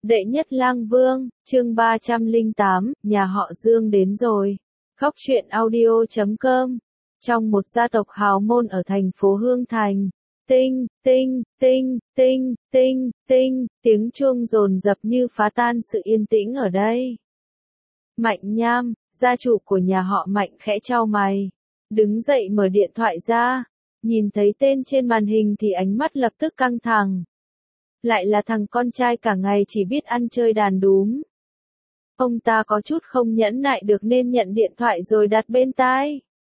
Đệ nhất lang vương, chương 308, nhà họ Dương đến rồi. Góc truyện audio.com. Trong một gia tộc hào môn ở thành phố Hương Thành, tinh, tinh, tinh, tinh, tinh, tinh, tiếng chuông dồn dập như phá tan sự yên tĩnh ở đây. Mạnh Nham, gia chủ của nhà họ Mạnh khẽ chau mày, đứng dậy mở điện thoại ra, nhìn thấy tên trên màn hình thì ánh mắt lập tức căng thẳng. Lại là thằng con trai cả ngày chỉ biết ăn chơi đàn đúm. Ông ta có chút không nhẫn nại được nên nhận điện thoại rồi đặt bên tai.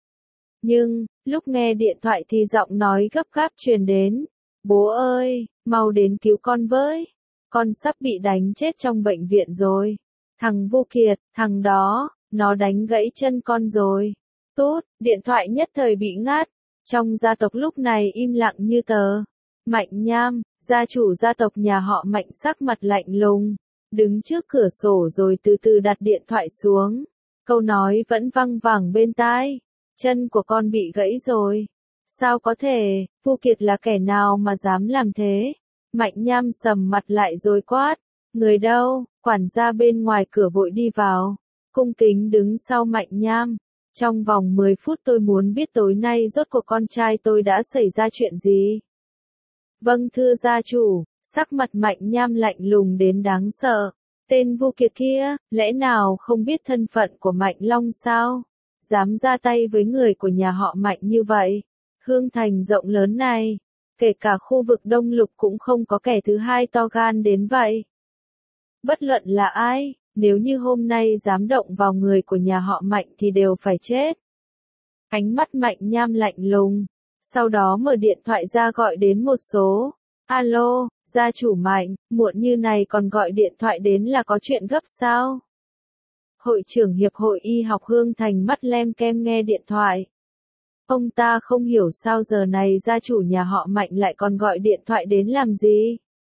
Nhưng, lúc nghe điện thoại thì giọng nói gấp gáp truyền đến. Bố ơi, mau đến cứu con với. Con sắp bị đánh chết trong bệnh viện rồi. Thằng Vô Kiệt, thằng đó, nó đánh gãy chân con rồi. Tốt, điện thoại nhất thời bị ngắt. Trong gia tộc lúc này im lặng như tờ. Mạnh Nham, gia chủ gia tộc nhà họ Mạnh sắc mặt lạnh lùng, đứng trước cửa sổ rồi từ từ đặt điện thoại xuống. Câu nói vẫn văng vẳng bên tai. Chân của con bị gãy rồi. Sao có thể, Vô Kiệt là kẻ nào mà dám làm thế? Mạnh Nham sầm mặt lại rồi quát. Người đâu? Quản gia bên ngoài cửa vội đi vào. Cung kính đứng sau Mạnh Nham. Trong vòng 10 phút tôi muốn biết tối nay rốt cuộc con trai tôi đã xảy ra chuyện gì? Vâng thưa gia chủ, sắc mặt Mạnh Nham lạnh lùng đến đáng sợ. Tên Vô Kiệt kia, lẽ nào không biết thân phận của Mạnh Long sao? Dám ra tay với người của nhà họ Mạnh như vậy? Hương Thành rộng lớn này, kể cả khu vực Đông Lục cũng không có kẻ thứ hai to gan đến vậy. Bất luận là ai, nếu như hôm nay dám động vào người của nhà họ Mạnh thì đều phải chết. Ánh mắt Mạnh Nham lạnh lùng. Sau đó mở điện thoại ra gọi đến một số. Alo, gia chủ Mạnh, muộn như này còn gọi điện thoại đến là có chuyện gấp sao? Hội trưởng Hiệp hội Y học Hương Thành mắt lem kem nghe điện thoại. Ông ta không hiểu sao giờ này gia chủ nhà họ Mạnh lại còn gọi điện thoại đến làm gì.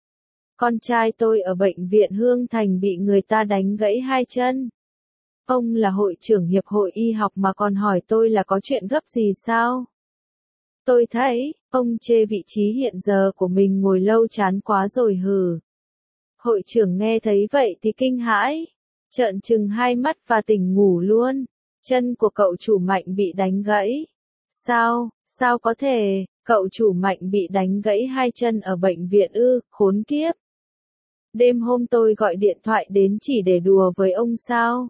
Con trai tôi ở bệnh viện Hương Thành bị người ta đánh gãy hai chân. Ông là hội trưởng Hiệp hội Y học mà còn hỏi tôi là có chuyện gấp gì sao? Tôi thấy, ông chê vị trí hiện giờ của mình ngồi lâu chán quá rồi hừ. Hội trưởng nghe thấy vậy thì kinh hãi, trợn trừng hai mắt và tỉnh ngủ luôn. Chân của cậu chủ Mạnh bị đánh gãy. Sao có thể, cậu chủ Mạnh bị đánh gãy hai chân ở bệnh viện ư, khốn kiếp. Đêm hôm tôi gọi điện thoại đến chỉ để đùa với ông sao?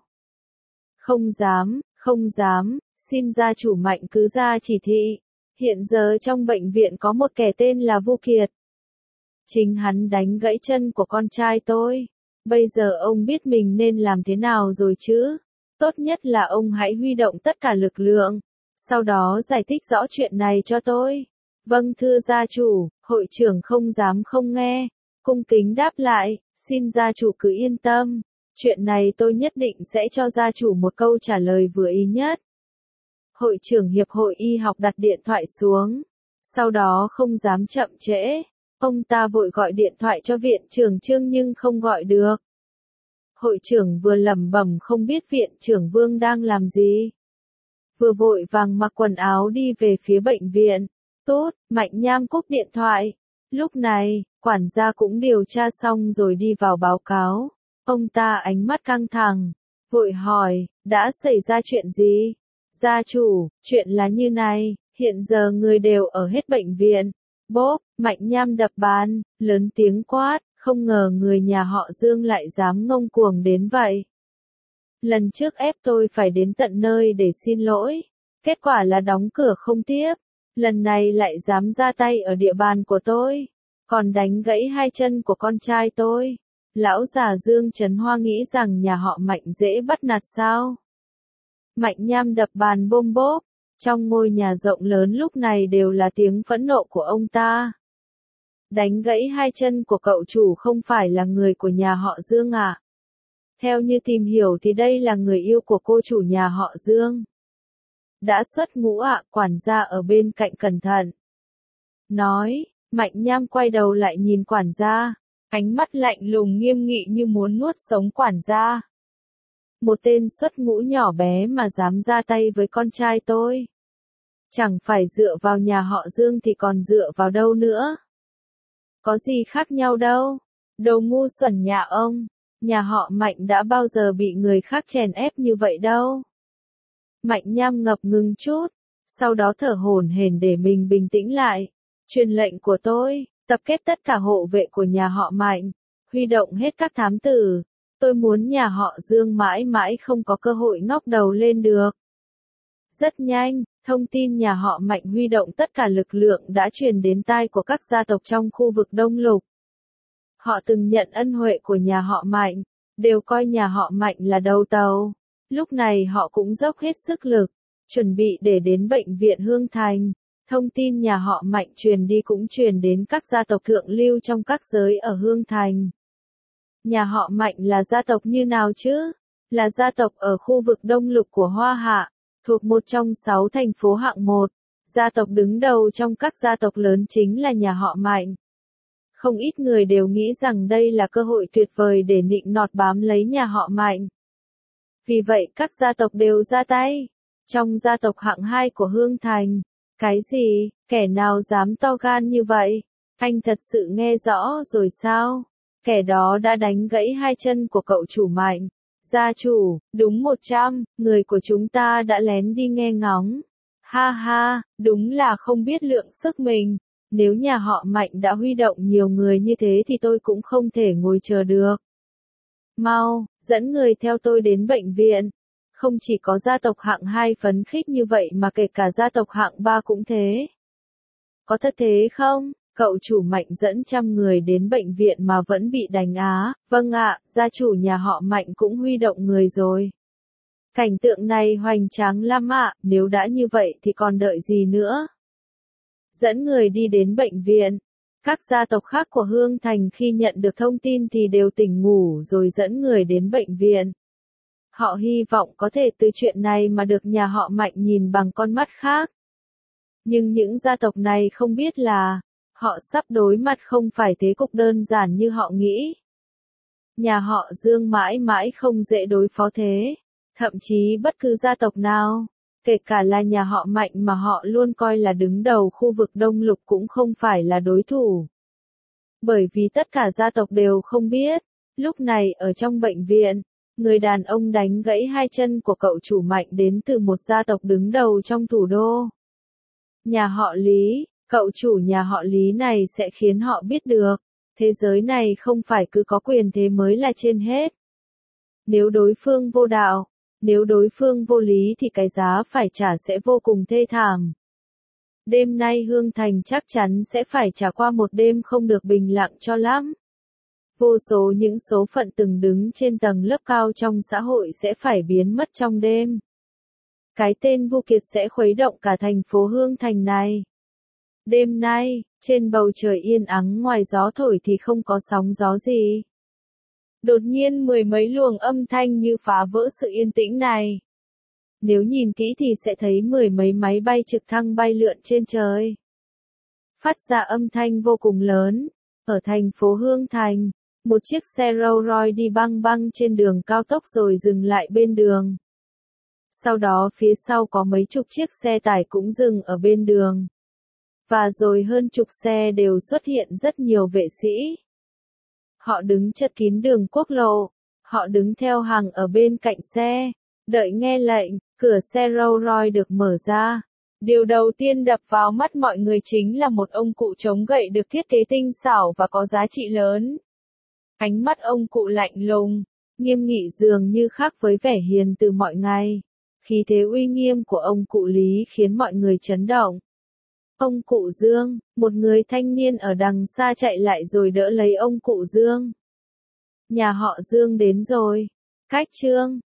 Không dám, xin gia chủ Mạnh cứ ra chỉ thị. Hiện giờ trong bệnh viện có một kẻ tên là Vô Kiệt. Chính hắn đánh gãy chân của con trai tôi. Bây giờ ông biết mình nên làm thế nào rồi chứ? Tốt nhất là ông hãy huy động tất cả lực lượng. Sau đó giải thích rõ chuyện này cho tôi. Vâng thưa gia chủ, hội trưởng không dám không nghe. Cung kính đáp lại, xin gia chủ cứ yên tâm. Chuyện này tôi nhất định sẽ cho gia chủ một câu trả lời vừa ý nhất. Hội trưởng Hiệp hội Y học đặt điện thoại xuống. Sau đó không dám chậm trễ. Ông ta vội gọi điện thoại cho viện trưởng Trương nhưng không gọi được. Hội trưởng vừa lẩm bẩm không biết viện trưởng Vương đang làm gì. Vừa vội vàng mặc quần áo đi về phía bệnh viện. Tốt, Mạnh Nham cúp điện thoại. Lúc này, quản gia cũng điều tra xong rồi đi vào báo cáo. Ông ta ánh mắt căng thẳng, vội hỏi, đã xảy ra chuyện gì? Gia chủ, chuyện là như này, hiện giờ người đều ở hết bệnh viện. Bốp, Mạnh Nham đập bàn, lớn tiếng quát, không ngờ người nhà họ Dương lại dám ngông cuồng đến vậy. Lần trước ép tôi phải đến tận nơi để xin lỗi, kết quả là đóng cửa không tiếp. Lần này lại dám ra tay ở địa bàn của tôi, còn đánh gãy hai chân của con trai tôi. Lão già Dương Trấn Hoa nghĩ rằng nhà họ Mạnh dễ bắt nạt sao? Mạnh Nham đập bàn bôm bốp, trong ngôi nhà rộng lớn lúc này đều là tiếng phẫn nộ của ông ta. Đánh gãy hai chân của cậu chủ không phải là người của nhà họ Dương à? Theo như tìm hiểu thì đây là người yêu của cô chủ nhà họ Dương. Đã xuất ngũ ạ, quản gia ở bên cạnh cẩn thận. Nói, Mạnh Nham quay đầu lại nhìn quản gia, ánh mắt lạnh lùng nghiêm nghị như muốn nuốt sống quản gia. Một tên xuất ngũ nhỏ bé mà dám ra tay với con trai tôi. Chẳng phải dựa vào nhà họ Dương thì còn dựa vào đâu nữa. Có gì khác nhau đâu. Đồ ngu xuẩn nhà ông, nhà họ Mạnh đã bao giờ bị người khác chèn ép như vậy đâu. Mạnh Nham ngập ngừng chút, sau đó thở hổn hển để mình bình tĩnh lại. Truyền lệnh của tôi, tập kết tất cả hộ vệ của nhà họ Mạnh, huy động hết các thám tử. Tôi muốn nhà họ Dương mãi mãi không có cơ hội ngóc đầu lên được. Rất nhanh, thông tin nhà họ Mạnh huy động tất cả lực lượng đã truyền đến tai của các gia tộc trong khu vực Đông Lục. Họ từng nhận ân huệ của nhà họ Mạnh, đều coi nhà họ Mạnh là đầu tàu. Lúc này họ cũng dốc hết sức lực, chuẩn bị để đến bệnh viện Hương Thành. Thông tin nhà họ Mạnh truyền đi cũng truyền đến các gia tộc thượng lưu trong các giới ở Hương Thành. Nhà họ Mạnh là gia tộc như nào chứ? Là gia tộc ở khu vực Đông Lục của Hoa Hạ, thuộc một trong 6 thành phố hạng 1. Gia tộc đứng đầu trong các gia tộc lớn chính là nhà họ Mạnh. Không ít người đều nghĩ rằng đây là cơ hội tuyệt vời để nịnh nọt bám lấy nhà họ Mạnh. Vì vậy các gia tộc đều ra tay. Trong gia tộc hạng 2 của Hương Thành, cái gì, kẻ nào dám to gan như vậy? Anh thật sự nghe rõ rồi sao? Kẻ đó đã đánh gãy 2 chân của cậu chủ Mạnh. Gia chủ, đúng 100, người của chúng ta đã lén đi nghe ngóng. Ha ha, đúng là không biết lượng sức mình. Nếu nhà họ Mạnh đã huy động nhiều người như thế thì tôi cũng không thể ngồi chờ được. Mau, dẫn người theo tôi đến bệnh viện. Không chỉ có gia tộc hạng 2 phấn khích như vậy mà kể cả gia tộc hạng 3 cũng thế. Có thật thế không? Cậu chủ Mạnh dẫn trăm người đến bệnh viện mà vẫn bị đánh á. Vâng ạ, gia chủ nhà họ Mạnh cũng huy động người rồi. Cảnh tượng này hoành tráng lắm ạ, nếu đã như vậy thì còn đợi gì nữa? Dẫn người đi đến bệnh viện. Các gia tộc khác của Hương Thành khi nhận được thông tin thì đều tỉnh ngủ rồi dẫn người đến bệnh viện. Họ hy vọng có thể từ chuyện này mà được nhà họ Mạnh nhìn bằng con mắt khác. Nhưng những gia tộc này không biết là, họ sắp đối mặt không phải thế cục đơn giản như họ nghĩ. Nhà họ Dương mãi mãi không dễ đối phó thế. Thậm chí bất cứ gia tộc nào, kể cả là nhà họ Mạnh mà họ luôn coi là đứng đầu khu vực Đông Lục cũng không phải là đối thủ. Bởi vì tất cả gia tộc đều không biết, lúc này ở trong bệnh viện, người đàn ông đánh gãy 2 chân của cậu chủ Mạnh đến từ một gia tộc đứng đầu trong thủ đô. Nhà họ Lý, cậu chủ nhà họ Lý này sẽ khiến họ biết được, thế giới này không phải cứ có quyền thế mới là trên hết. Nếu đối phương vô đạo, nếu đối phương vô lý thì cái giá phải trả sẽ vô cùng thê thảm. Đêm nay Hương Thành chắc chắn sẽ phải trải qua một đêm không được bình lặng cho lắm. Vô số những số phận từng đứng trên tầng lớp cao trong xã hội sẽ phải biến mất trong đêm. Cái tên Vu Kiệt sẽ khuấy động cả thành phố Hương Thành này. Đêm nay, trên bầu trời yên ắng ngoài gió thổi thì không có sóng gió gì. Đột nhiên mười mấy luồng âm thanh như phá vỡ sự yên tĩnh này. Nếu nhìn kỹ thì sẽ thấy mười mấy máy bay trực thăng bay lượn trên trời. Phát ra âm thanh vô cùng lớn. Ở thành phố Hương Thành, một chiếc xe Rolls Royce đi băng băng trên đường cao tốc rồi dừng lại bên đường. Sau đó phía sau có mấy chục chiếc xe tải cũng dừng ở bên đường. Và rồi hơn chục xe đều xuất hiện rất nhiều vệ sĩ. Họ đứng chật kín đường quốc lộ. Họ đứng theo hàng ở bên cạnh xe. Đợi nghe lệnh, cửa xe Rolls Royce được mở ra. Điều đầu tiên đập vào mắt mọi người chính là một ông cụ chống gậy được thiết kế tinh xảo và có giá trị lớn. Ánh mắt ông cụ lạnh lùng, nghiêm nghị dường như khác với vẻ hiền từ mọi ngày. Khí thế uy nghiêm của ông cụ Lý khiến mọi người chấn động. Ông cụ Dương, một người thanh niên ở đằng xa chạy lại rồi đỡ lấy ông cụ Dương. Nhà họ Dương đến rồi. Cách chương